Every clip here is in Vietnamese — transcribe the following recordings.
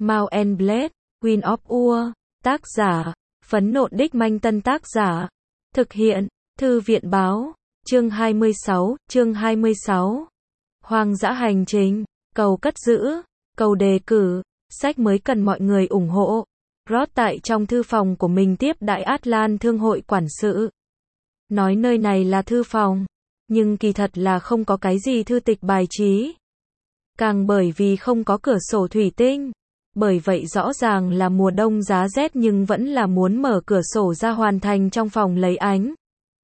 Mount and Blade, Queen of Ur, tác giả, Phấn Nộn Đích Manh Tân tác giả, thực hiện, Thư viện báo, chương 26, Hoang dã hành trình, cầu cất giữ, cầu đề cử, sách mới cần mọi người ủng hộ. Ross tại trong thư phòng của mình tiếp đại Atlan Thương hội quản sự. Nói nơi này là thư phòng, nhưng kỳ thật là không có cái gì thư tịch bài trí. Càng bởi vì không có cửa sổ thủy tinh. Bởi vậy rõ ràng là mùa đông giá rét nhưng vẫn là muốn mở cửa sổ ra hoàn thành trong phòng lấy ánh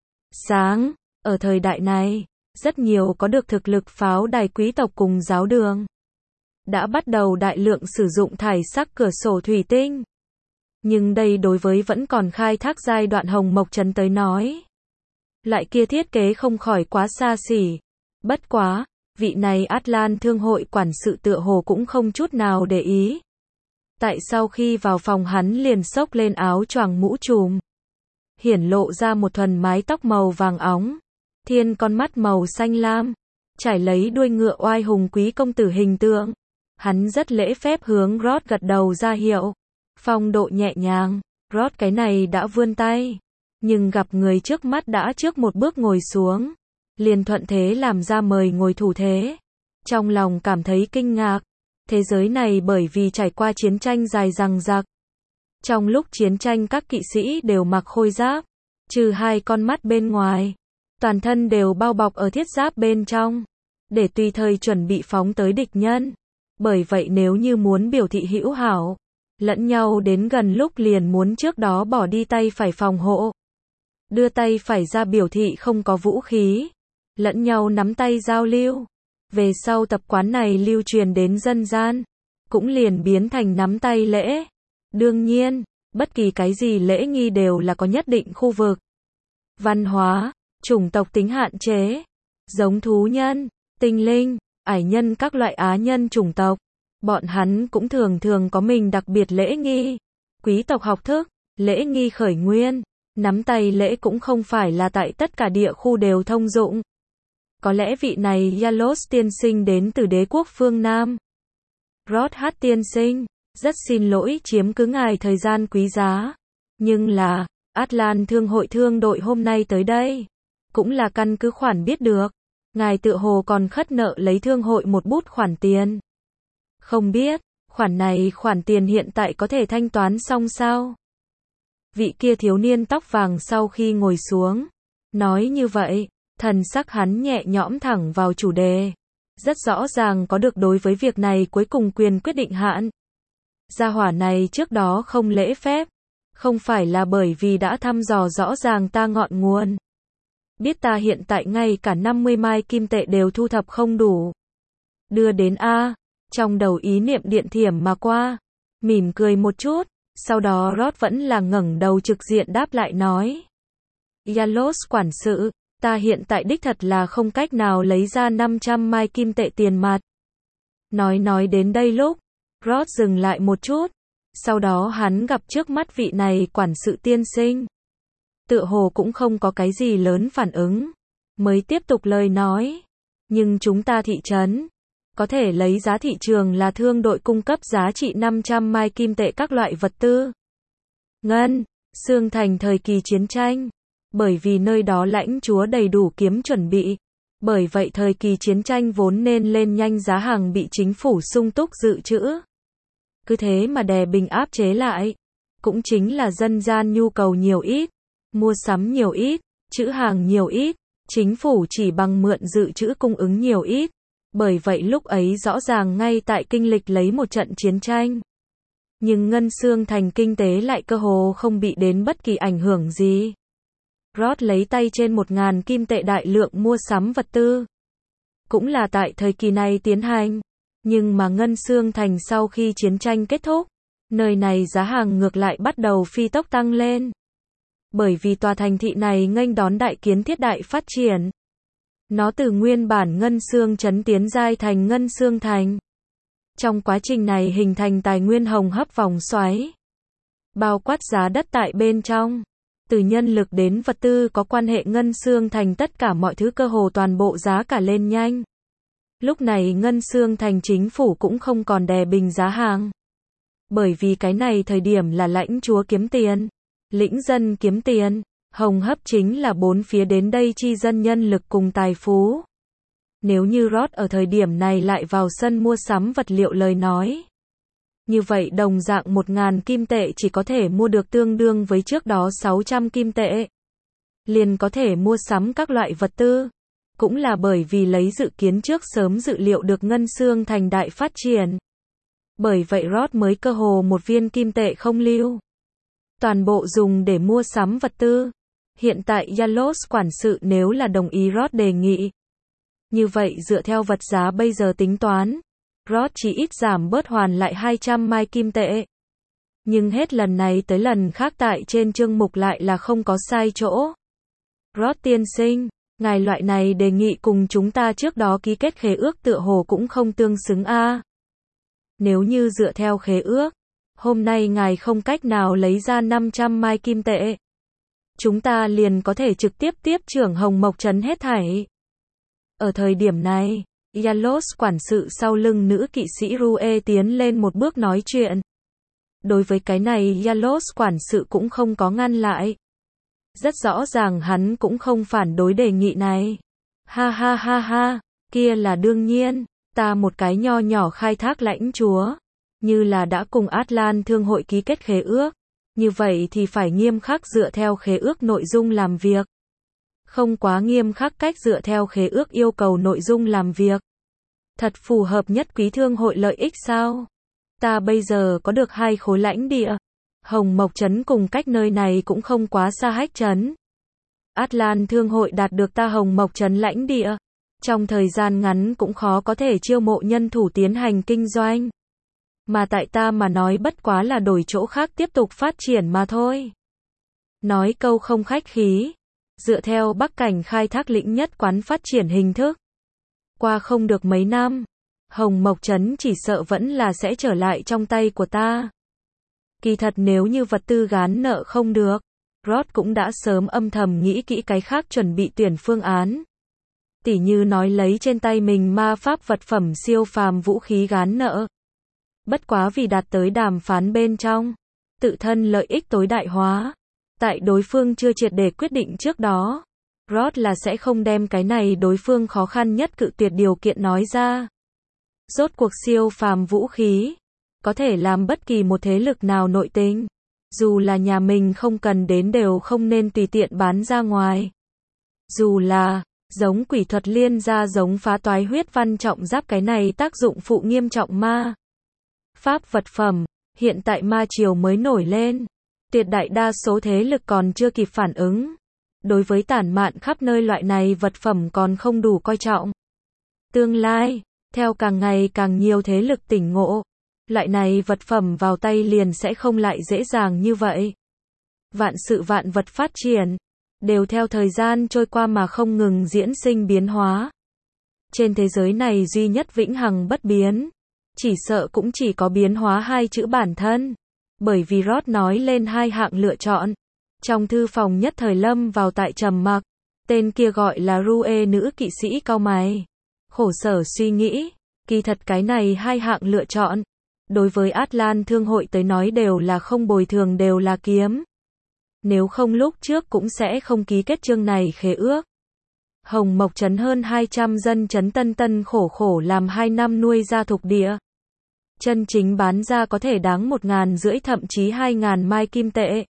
sáng. Ở thời đại này, rất nhiều có được thực lực pháo đài quý tộc cùng giáo đường đã bắt đầu đại lượng sử dụng thải sắc cửa sổ thủy tinh. Nhưng đây đối với vẫn còn khai thác giai đoạn Hồng Mộc Trấn tới nói, loại kia thiết kế không khỏi quá xa xỉ. Bất quá, vị này Atlan Thương hội quản sự tựa hồ cũng không chút nào để ý. Tại sau khi vào phòng hắn liền xốc lên áo choàng mũ trùm, hiển lộ ra một thuần mái tóc màu vàng óng, thiên con mắt màu xanh lam, trải lấy đuôi ngựa oai hùng quý công tử hình tượng. Hắn rất lễ phép hướng Ross gật đầu ra hiệu, phong độ nhẹ nhàng. Ross cái này đã vươn tay, nhưng gặp người trước mắt đã trước một bước ngồi xuống, liền thuận thế làm ra mời ngồi thủ thế. Trong lòng cảm thấy kinh ngạc. Thế giới này bởi vì trải qua chiến tranh dài dằng dặc. Trong lúc chiến tranh các kỵ sĩ đều mặc khôi giáp, trừ hai con mắt bên ngoài, toàn thân đều bao bọc ở thiết giáp bên trong, để tùy thời chuẩn bị phóng tới địch nhân. Bởi vậy nếu như muốn biểu thị hữu hảo lẫn nhau đến gần lúc liền muốn trước đó bỏ đi tay phải phòng hộ, đưa tay phải ra biểu thị không có vũ khí, lẫn nhau nắm tay giao lưu. Về sau tập quán này lưu truyền đến dân gian, cũng liền biến thành nắm tay lễ. Đương nhiên, bất kỳ cái gì lễ nghi đều là có nhất định khu vực, văn hóa, chủng tộc tính hạn chế. Giống thú nhân, tinh linh, ải nhân các loại á nhân chủng tộc, bọn hắn cũng thường thường có mình đặc biệt lễ nghi. Quý tộc học thức, lễ nghi khởi nguyên, nắm tay lễ cũng không phải là tại tất cả địa khu đều thông dụng. Có lẽ vị này Yalos tiên sinh đến từ đế quốc phương Nam. Ross H. tiên sinh, rất xin lỗi chiếm cứ ngài thời gian quý giá. Nhưng là, Atlan Thương hội thương đội hôm nay tới đây, cũng là căn cứ khoản biết được. Ngài tựa hồ còn khất nợ lấy thương hội một bút khoản tiền. Không biết, khoản tiền hiện tại có thể thanh toán xong sao? Vị kia thiếu niên tóc vàng sau khi ngồi xuống, nói như vậy. Thần sắc hắn nhẹ nhõm thẳng vào chủ đề. Rất rõ ràng có được đối với việc này cuối cùng quyền quyết định hạn. Gia hỏa này trước đó không lễ phép. Không phải là bởi vì đã thăm dò rõ ràng ta ngọn nguồn. Biết ta hiện tại ngay cả 50 mai kim tệ đều thu thập không đủ. Đưa đến A. Trong đầu ý niệm điện thiểm mà qua. Mỉm cười một chút. Sau đó Ross vẫn là ngẩng đầu trực diện đáp lại nói. Yalos quản sự. Ta hiện tại đích thật là không cách nào lấy ra 500 mai kim tệ tiền mặt. Nói đến đây lúc, Ross dừng lại một chút. Sau đó hắn gặp trước mắt vị này quản sự tiên sinh. Tựa hồ cũng không có cái gì lớn phản ứng. Mới tiếp tục lời nói. Nhưng chúng ta thị trấn, có thể lấy giá thị trường là thương đội cung cấp giá trị 500 mai kim tệ các loại vật tư. Ngân, xương thành thời kỳ chiến tranh. Bởi vì nơi đó lãnh chúa đầy đủ kiếm chuẩn bị. Bởi vậy thời kỳ chiến tranh vốn nên lên nhanh giá hàng bị chính phủ sung túc dự trữ. Cứ thế mà đè bình áp chế lại. Cũng chính là dân gian nhu cầu nhiều ít, mua sắm nhiều ít, trữ hàng nhiều ít, chính phủ chỉ bằng mượn dự trữ cung ứng nhiều ít. Bởi vậy lúc ấy rõ ràng ngay tại kinh lịch lấy một trận chiến tranh. Nhưng Ngân Xương thành kinh tế lại cơ hồ không bị đến bất kỳ ảnh hưởng gì. Ross lấy tay trên 1.000 kim tệ đại lượng mua sắm vật tư. Cũng là tại thời kỳ này tiến hành. Nhưng mà Ngân Xương thành sau khi chiến tranh kết thúc, nơi này giá hàng ngược lại bắt đầu phi tốc tăng lên. Bởi vì tòa thành thị này nghênh đón đại kiến thiết đại phát triển. Nó từ nguyên bản Ngân Xương trấn tiến giai thành Ngân Xương thành. Trong quá trình này hình thành tài nguyên hồng hấp vòng xoáy. Bao quát giá đất tại bên trong. Từ nhân lực đến vật tư có quan hệ Ngân Xương thành tất cả mọi thứ cơ hồ toàn bộ giá cả lên nhanh. Lúc này Ngân Xương thành chính phủ cũng không còn đè bình giá hàng. Bởi vì cái này thời điểm là lãnh chúa kiếm tiền, lĩnh dân kiếm tiền, hồng hấp chính là bốn phía đến đây chi dân nhân lực cùng tài phú. Nếu như Roth ở thời điểm này lại vào sân mua sắm vật liệu lời nói, như vậy đồng dạng 1.000 kim tệ chỉ có thể mua được tương đương với trước đó 600 kim tệ. Liền có thể mua sắm các loại vật tư. Cũng là bởi vì lấy dự kiến trước sớm dự liệu được ngân xương thành đại phát triển. Bởi vậy Roth mới cơ hồ một viên kim tệ không lưu. Toàn bộ dùng để mua sắm vật tư. Hiện tại Yalos quản sự nếu là đồng ý Roth đề nghị. Như vậy dựa theo vật giá bây giờ tính toán, Roth chỉ ít giảm bớt hoàn lại 200 mai kim tệ. Nhưng hết lần này tới lần khác tại trên chương mục lại là không có sai chỗ. Roth tiên sinh, ngài loại này đề nghị cùng chúng ta trước đó ký kết khế ước tựa hồ cũng không tương xứng a. Nếu như dựa theo khế ước, hôm nay ngài không cách nào lấy ra 500 mai kim tệ. Chúng ta liền có thể trực tiếp tiếp trưởng Hồng Mộc Trấn hết thảy. Ở thời điểm này, Yalos quản sự sau lưng nữ kỵ sĩ Rue tiến lên một bước nói chuyện. Đối với cái này Yalos quản sự cũng không có ngăn lại. Rất rõ ràng hắn cũng không phản đối đề nghị này. Ha ha ha ha, kia là đương nhiên, ta một cái nho nhỏ khai thác lãnh chúa, như là đã cùng Atlan thương hội ký kết khế ước, như vậy thì phải nghiêm khắc dựa theo khế ước nội dung làm việc. Không quá nghiêm khắc cách dựa theo khế ước yêu cầu nội dung làm việc. Thật phù hợp nhất quý thương hội lợi ích sao? Ta bây giờ có được 2 khối lãnh địa. Hồng Mộc Trấn cùng cách nơi này cũng không quá xa Hách Trấn. Atlan thương hội đạt được ta Hồng Mộc Trấn lãnh địa. Trong thời gian ngắn cũng khó có thể chiêu mộ nhân thủ tiến hành kinh doanh. Mà tại ta mà nói bất quá là đổi chỗ khác tiếp tục phát triển mà thôi. Nói câu không khách khí. Dựa theo Bắc Cảnh khai thác lĩnh nhất quán phát triển hình thức. Qua không được mấy năm, Hồng Mộc Trấn chỉ sợ vẫn là sẽ trở lại trong tay của ta. Kỳ thật nếu như vật tư gán nợ không được, Roth cũng đã sớm âm thầm nghĩ kỹ cái khác chuẩn bị tuyển phương án. Tỉ như nói lấy trên tay mình ma pháp vật phẩm siêu phàm vũ khí gán nợ. Bất quá vì đạt tới đàm phán bên trong, tự thân lợi ích tối đại hóa. Tại đối phương chưa triệt để quyết định trước đó, Roth là sẽ không đem cái này đối phương khó khăn nhất cự tuyệt điều kiện nói ra. Rốt cuộc siêu phàm vũ khí, có thể làm bất kỳ một thế lực nào nội tình. Dù là nhà mình không cần đến đều không nên tùy tiện bán ra ngoài. Dù là, giống quỷ thuật liên gia giống phá toái huyết văn trọng giáp cái này tác dụng phụ nghiêm trọng ma pháp vật phẩm, hiện tại ma triều mới nổi lên. Tuyệt đại đa số thế lực còn chưa kịp phản ứng. Đối với tản mạn khắp nơi loại này vật phẩm còn không đủ coi trọng. Tương lai, theo càng ngày càng nhiều thế lực tỉnh ngộ, loại này vật phẩm vào tay liền sẽ không lại dễ dàng như vậy. Vạn sự vạn vật phát triển, đều theo thời gian trôi qua mà không ngừng diễn sinh biến hóa. Trên thế giới này duy nhất vĩnh hằng bất biến, chỉ sợ cũng chỉ có biến hóa 2 chữ bản thân. Bởi vì Roth nói lên 2 hạng lựa chọn. Trong thư phòng nhất thời lâm vào tại trầm mặc. Tên kia gọi là Rue nữ kỵ sĩ cau mày. Khổ sở suy nghĩ. Kỳ thật cái này 2 hạng lựa chọn. Đối với Atlan thương hội tới nói đều là không bồi thường đều là kiếm. Nếu không lúc trước cũng sẽ không ký kết chương này khế ước. Hồng Mộc Trấn hơn 200 dân trấn tân tân khổ khổ làm 2 năm nuôi ra thuộc địa. Chân chính bán ra có thể đáng 1.500 thậm chí 2.000 mai kim tệ.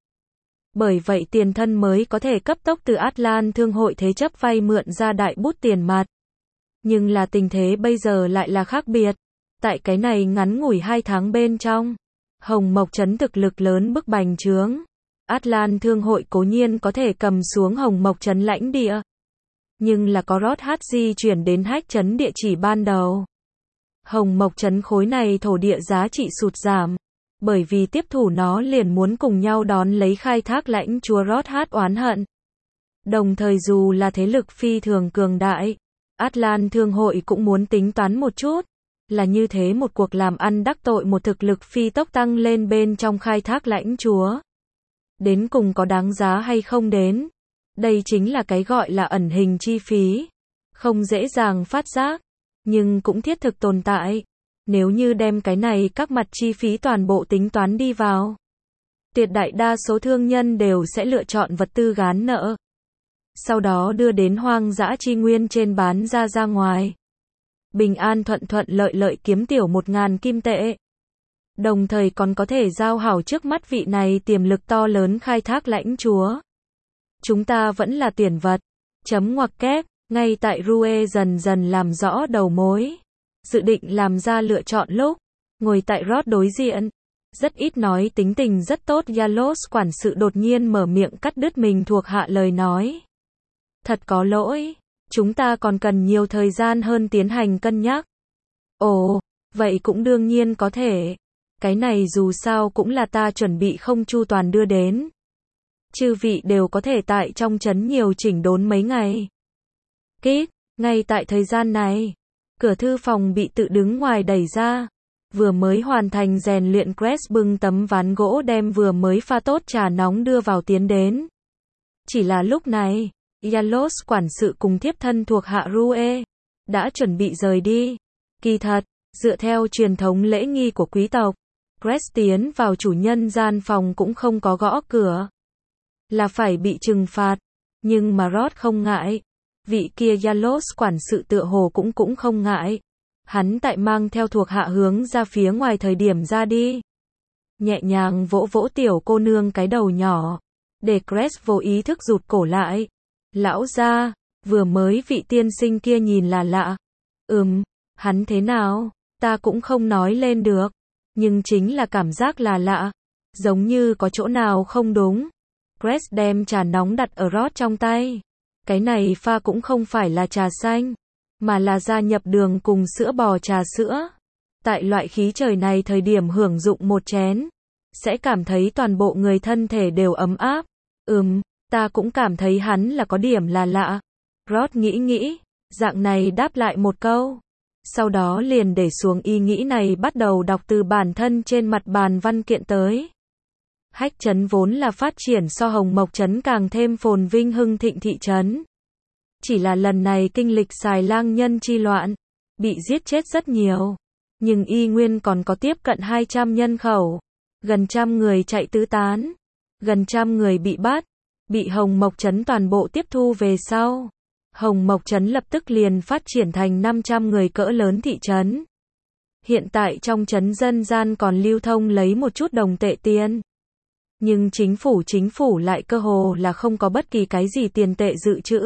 Bởi vậy tiền thân mới có thể cấp tốc từ Atlan thương hội thế chấp vay mượn ra đại bút tiền mặt. Nhưng là tình thế bây giờ lại là khác biệt. Tại cái này ngắn ngủi 2 tháng bên trong, Hồng Mộc Trấn thực lực lớn bức bành trướng. Atlan thương hội cố nhiên có thể cầm xuống Hồng Mộc Trấn lãnh địa. Nhưng là có Roth di chuyển đến Hách Trấn địa chỉ ban đầu. Hồng Mộc Trấn khối này thổ địa giá trị sụt giảm, bởi vì tiếp thủ nó liền muốn cùng nhau đón lấy khai thác lãnh chúa Roth oán hận. Đồng thời dù là thế lực phi thường cường đại, Atlan thương hội cũng muốn tính toán một chút, là như thế một cuộc làm ăn đắc tội một thực lực phi tốc tăng lên bên trong khai thác lãnh chúa. Đến cùng có đáng giá hay không đến? Đây chính là cái gọi là ẩn hình chi phí, không dễ dàng phát giác. Nhưng cũng thiết thực tồn tại. Nếu như đem cái này các mặt chi phí toàn bộ tính toán đi vào, tuyệt đại đa số thương nhân đều sẽ lựa chọn vật tư gán nợ. Sau đó đưa đến hoang dã chi nguyên trên bán ra ngoài. Bình an thuận thuận lợi lợi kiếm tiểu 1.000 kim tệ. Đồng thời còn có thể giao hảo trước mắt vị này tiềm lực to lớn khai thác lãnh chúa. Chúng ta vẫn là tuyển vật. Chấm ngoặc kép, ngay tại Rue dần dần làm rõ đầu mối. Dự định làm ra lựa chọn lúc, ngồi tại Rod đối diện. Rất ít nói tính tình rất tốt Yalos quản sự đột nhiên mở miệng cắt đứt mình thuộc hạ lời nói. Thật có lỗi, chúng ta còn cần nhiều thời gian hơn tiến hành cân nhắc. Ồ, vậy cũng đương nhiên có thể. Cái này dù sao cũng là ta chuẩn bị không chu toàn đưa đến. Chư vị đều có thể tại trong trấn nhiều chỉnh đốn mấy ngày. Kít, ngay tại thời gian này, cửa thư phòng bị tự đứng ngoài đẩy ra. Vừa mới hoàn thành rèn luyện Crest bưng tấm ván gỗ đem vừa mới pha tốt trà nóng đưa vào tiến đến. Chỉ là lúc này, Yalos quản sự cùng thiếp thân thuộc hạ Rue đã chuẩn bị rời đi. Kỳ thật, dựa theo truyền thống lễ nghi của quý tộc, Crest tiến vào chủ nhân gian phòng cũng không có gõ cửa, là phải bị trừng phạt. Nhưng mà Rod không ngại. Vị kia Yalos quản sự tựa hồ cũng không ngại. Hắn tại mang theo thuộc hạ hướng ra phía ngoài thời điểm ra đi. Nhẹ nhàng vỗ vỗ tiểu cô nương cái đầu nhỏ, để Crest vô ý thức rụt cổ lại. Lão gia, vừa mới vị tiên sinh kia nhìn là lạ. Hắn thế nào? Ta cũng không nói lên được. Nhưng chính là cảm giác là lạ. Giống như có chỗ nào không đúng. Crest đem trà nóng đặt ở Rod trong tay. Cái này pha cũng không phải là trà xanh, mà là gia nhập đường cùng sữa bò trà sữa. Tại loại khí trời này thời điểm hưởng dụng một chén, sẽ cảm thấy toàn bộ người thân thể đều ấm áp. Ta cũng cảm thấy hắn là có điểm là lạ. Rod nghĩ, dạng này đáp lại một câu. Sau đó liền để xuống ý nghĩ này bắt đầu đọc từ bản thân trên mặt bàn văn kiện tới. Hách trấn vốn là phát triển so Hồng Mộc trấn càng thêm phồn vinh hưng thịnh thị trấn. Chỉ là lần này kinh lịch xài lang nhân chi loạn, bị giết chết rất nhiều. Nhưng y nguyên còn có tiếp cận 200 nhân khẩu. Gần 100 người chạy tứ tán. Gần 100 người bị bắt. Bị Hồng Mộc trấn toàn bộ tiếp thu về sau. Hồng Mộc trấn lập tức liền phát triển thành 500 người cỡ lớn thị trấn. Hiện tại trong trấn dân gian còn lưu thông lấy một chút đồng tệ tiền. Nhưng chính phủ lại cơ hồ là không có bất kỳ cái gì tiền tệ dự trữ.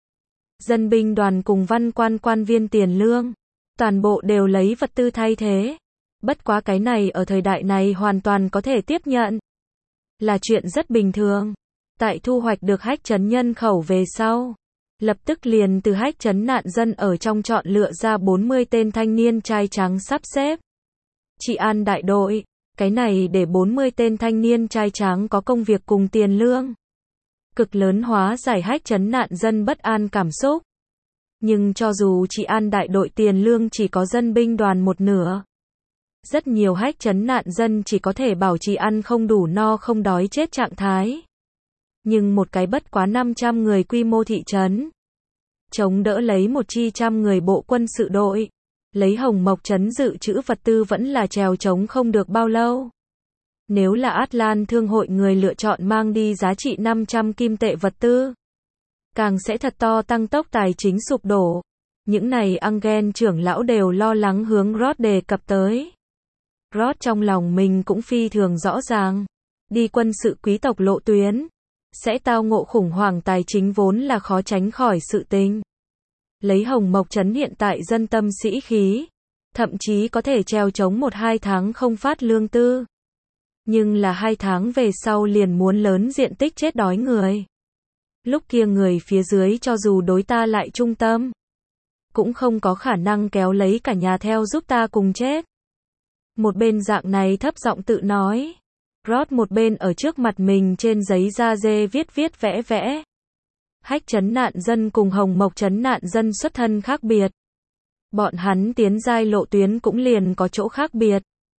Dân binh đoàn cùng văn quan viên tiền lương, toàn bộ đều lấy vật tư thay thế. Bất quá cái này ở thời đại này hoàn toàn có thể tiếp nhận. Là chuyện rất bình thường. Tại thu hoạch được Hách trấn nhân khẩu về sau, lập tức liền từ Hách trấn nạn dân ở trong chọn lựa ra 40 tên thanh niên trai trắng sắp xếp trị an đại đội. Cái này để 40 tên thanh niên trai trắng có công việc cùng tiền lương. Cực lớn hóa giải Hách trấn nạn dân bất an cảm xúc. Nhưng cho dù trị an đại đội tiền lương chỉ có dân binh đoàn một nửa, rất nhiều Hách trấn nạn dân chỉ có thể bảo trì ăn không đủ no không đói chết trạng thái. Nhưng một cái bất quá 500 người quy mô thị trấn, chống đỡ lấy một chi 100 người bộ quân sự đội, lấy Hồng Mộc trấn dự trữ vật tư vẫn là trèo chống không được bao lâu. Nếu là Atlan thương hội người lựa chọn mang đi giá trị 500 kim tệ vật tư, càng sẽ thật to tăng tốc tài chính sụp đổ. Những này Angen trưởng lão đều lo lắng hướng Rod đề cập tới. Rod trong lòng mình cũng phi thường rõ ràng. Đi quân sự quý tộc lộ tuyến, sẽ tao ngộ khủng hoảng tài chính vốn là khó tránh khỏi sự tình. Lấy Hồng Mộc trấn hiện tại dân tâm sĩ khí, thậm chí có thể treo chống 1-2 tháng không phát lương tư. Nhưng là 2 tháng về sau liền muốn lớn diện tích chết đói người. Lúc kia người phía dưới cho dù đối ta lại trung tâm, cũng không có khả năng kéo lấy cả nhà theo giúp ta cùng chết. Một bên dạng này thấp giọng tự nói. Rod một bên ở trước mặt mình trên giấy da dê viết vẽ. Hách trấn nạn dân cùng Hồng Mộc trấn nạn dân xuất thân khác biệt. Bọn hắn tiến giai lộ tuyến cũng liền có chỗ khác biệt.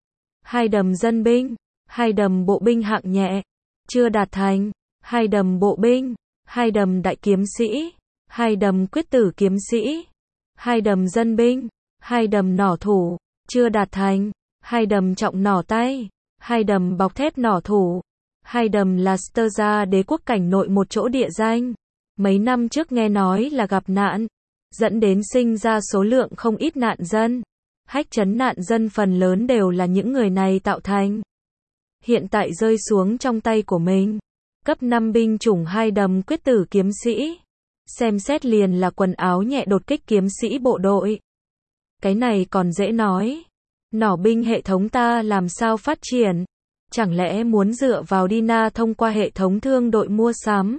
2 đầm dân binh, 2 đầm bộ binh hạng nhẹ, chưa đạt thành, 2 đầm bộ binh, 2 đầm đại kiếm sĩ, 2 đầm quyết tử kiếm sĩ, 2 đầm dân binh, 2 đầm nỏ thủ, chưa đạt thành. Hai đầm trọng nỏ tay, hai đầm bọc thép nỏ thủ, hai đầm là Sterza đế quốc cảnh nội một chỗ địa danh. Mấy năm trước nghe nói là gặp nạn, dẫn đến sinh ra số lượng không ít nạn dân. Hách chấn nạn dân phần lớn đều là những người này tạo thành. Hiện tại rơi xuống trong tay của mình. Cấp 5 binh chủng hai đầm quyết tử kiếm sĩ. Xem xét liền là quần áo nhẹ đột kích kiếm sĩ bộ đội. Cái này còn dễ nói. Nỏ binh hệ thống ta làm sao phát triển? Chẳng lẽ muốn dựa vào Dina thông qua hệ thống thương đội mua sắm?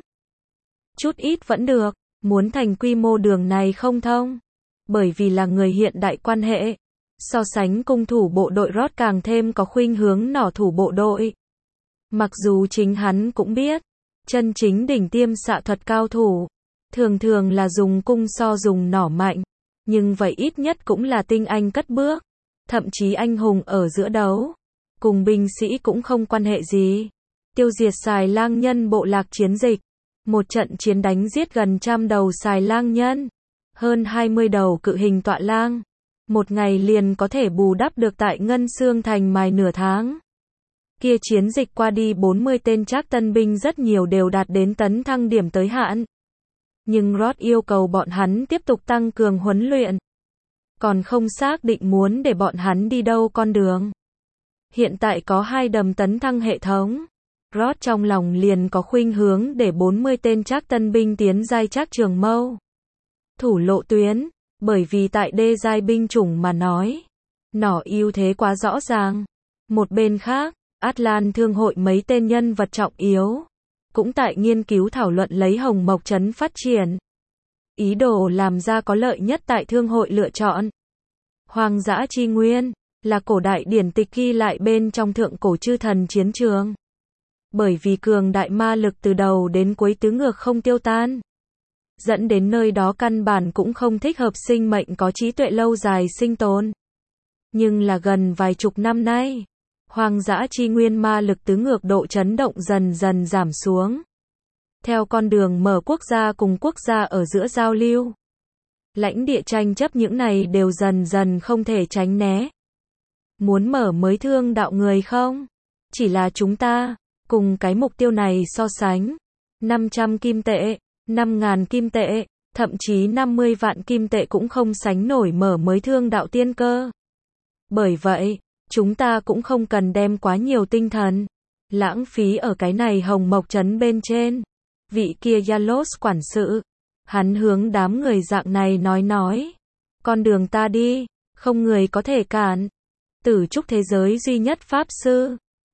Chút ít vẫn được, muốn thành quy mô đường này không thông. Bởi vì là người hiện đại quan hệ. So sánh cung thủ bộ đội Roth càng thêm có khuynh hướng nỏ thủ bộ đội. Mặc dù chính hắn cũng biết, chân chính đỉnh tiêm xạ thuật cao thủ, thường thường là dùng cung so dùng nỏ mạnh, nhưng vậy ít nhất cũng là tinh anh cất bước, thậm chí anh hùng ở giữa đấu, cùng binh sĩ cũng không quan hệ gì. Tiêu diệt Xài Lang nhân bộ lạc chiến dịch, một trận chiến đánh giết gần 100 đầu Xài Lang nhân, hơn 20 đầu cự hình tọa lang. Một ngày liền có thể bù đắp được tại Ngân Xương Thành mài nửa tháng. Kia chiến dịch qua đi 40 tên trác tân binh rất nhiều đều đạt đến tấn thăng điểm tới hạn. Nhưng Roth yêu cầu bọn hắn tiếp tục tăng cường huấn luyện. Còn không xác định muốn để bọn hắn đi đâu con đường. Hiện tại có 2 đầm tấn thăng hệ thống. Roth trong lòng liền có khuynh hướng để 40 tên trác tân binh tiến giai trác trường mâu. Thủ lộ tuyến. Bởi vì tại đê giai binh chủng mà nói, nỏ ưu thế quá rõ ràng. Một bên khác, Atlan thương hội mấy tên nhân vật trọng yếu, cũng tại nghiên cứu thảo luận lấy Hồng Mộc Trấn phát triển. Ý đồ làm ra có lợi nhất tại thương hội lựa chọn. Hoang dã chi nguyên, là cổ đại điển tịch ghi lại bên trong thượng cổ chư thần chiến trường. Bởi vì cường đại ma lực từ đầu đến cuối tứ ngược không tiêu tan. Dẫn đến nơi đó căn bản cũng không thích hợp sinh mệnh có trí tuệ lâu dài sinh tồn. Nhưng là gần vài chục năm nay, hoang dã chi nguyên ma lực tứ ngược độ chấn động dần dần giảm xuống. Theo con đường mở quốc gia cùng quốc gia ở giữa giao lưu, lãnh địa tranh chấp những này đều dần dần không thể tránh né. Muốn mở mới thương đạo người không? Chỉ là chúng ta, cùng cái mục tiêu này so sánh. 500 kim tệ. 5.000 kim tệ, thậm chí 50 vạn kim tệ cũng không sánh nổi mở mới thương đạo tiên cơ. Bởi vậy, chúng ta cũng không cần đem quá nhiều tinh thần, lãng phí ở cái này Hồng Mộc Trấn bên trên. Vị kia Yalos quản sự, hắn hướng đám người dạng này nói. Con đường ta đi, không người có thể cản. Tử trúc thế giới duy nhất pháp sư,